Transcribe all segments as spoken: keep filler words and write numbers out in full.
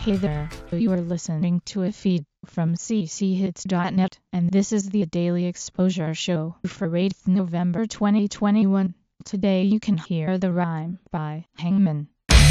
Hey there, you are listening to a feed from c c hits dot net, and this is the Daily Exposure Show for eighth November twenty twenty-one. Today you can hear The Rhyme by Hangman.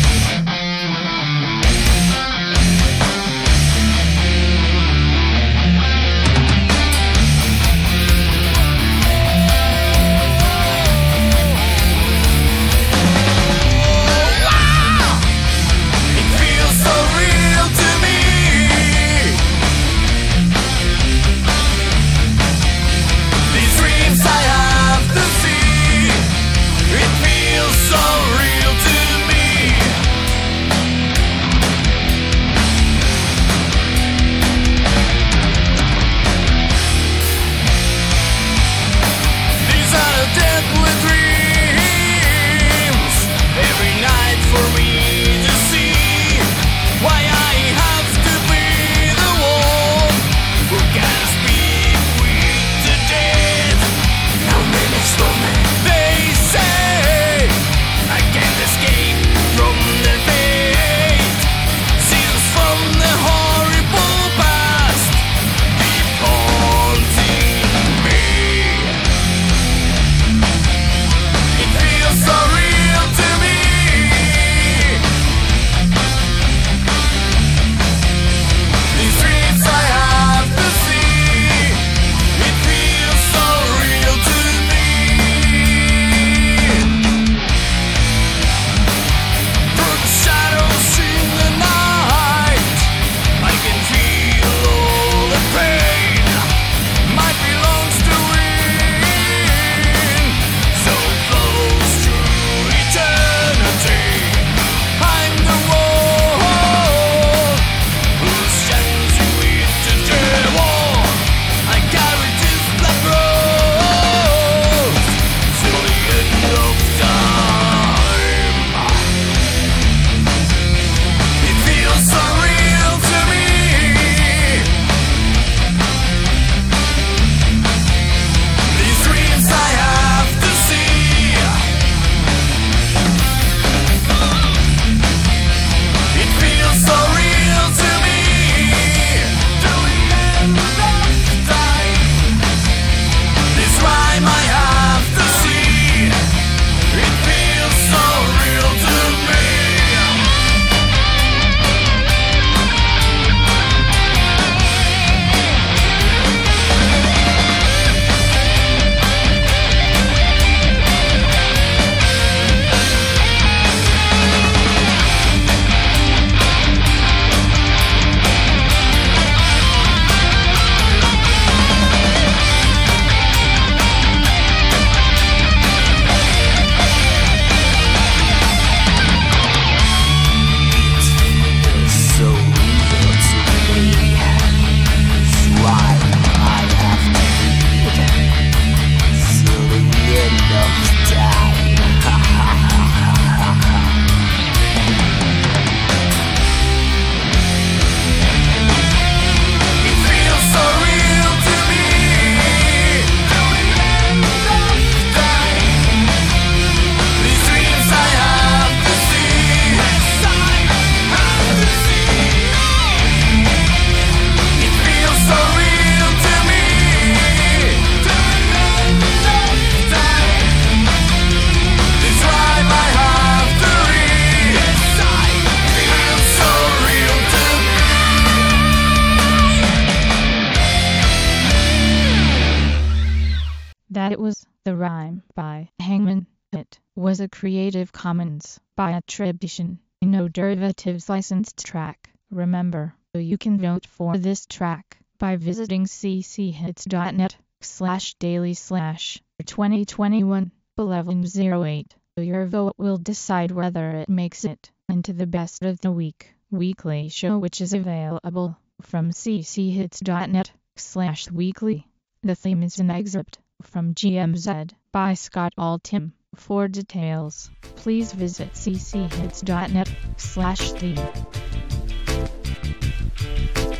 That it was The Rhyme by Hangman. It was a Creative Commons by attribution, no derivatives licensed track. Remember, you can vote for this track by visiting c c hits dot net slash daily slash twenty twenty-one eleven oh eight. Your vote will decide whether it makes it into the Best of the Week weekly show, which is available from c c hits dot net slash weekly. The theme is an excerpt from G M Z by Scott Altham. For details, please visit c c hits dot net slash theme.